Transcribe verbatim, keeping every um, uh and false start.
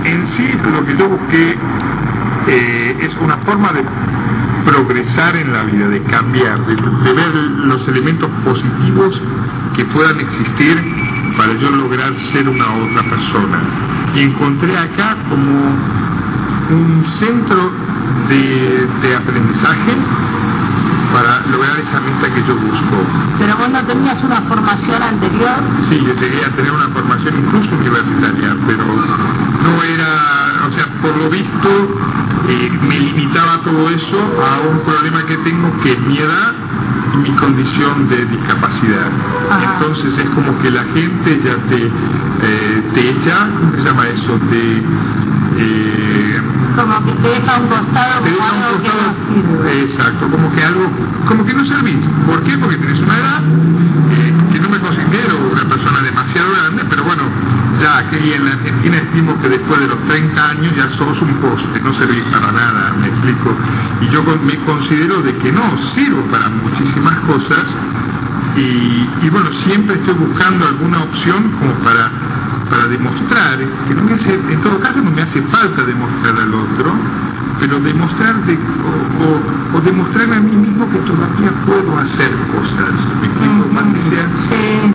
en sí lo que yo busqué eh, es una forma de progresar en la vida, de cambiar, de, de ver los elementos positivos que puedan existir para yo lograr ser una otra persona. Y encontré acá como un centro de, de aprendizaje para lograr esa meta que yo busco. ¿Pero vos no tenías una formación anterior? Sí, yo llegué a tener una formación incluso universitaria, pero no era, o sea, por lo visto eh, me limitaba todo eso a un problema que tengo, que es mi edad y mi condición de discapacidad. Ajá. Entonces es como que la gente ya te, eh, te echa, ¿cómo se llama eso? Te, eh, Como que te deja a un costado te como deja un algo que costado, no sirve. exacto, como que algo, como que no servís. ¿Por qué? Porque tenés una edad eh, que no me considero una persona demasiado grande, pero bueno, ya aquí en la Argentina estimo que después de los treinta años ya sos un poste, no servís para nada, me explico. Y yo con, me considero de que no, sirvo para muchísimas cosas y, y bueno, siempre estoy buscando alguna opción como para para demostrar, que no me hace, en todo caso no me hace falta demostrar al otro, pero demostrar de, o, o, o demostrarme a mí mismo que todavía puedo hacer cosas. ¿Me explico, Patricia? Sí.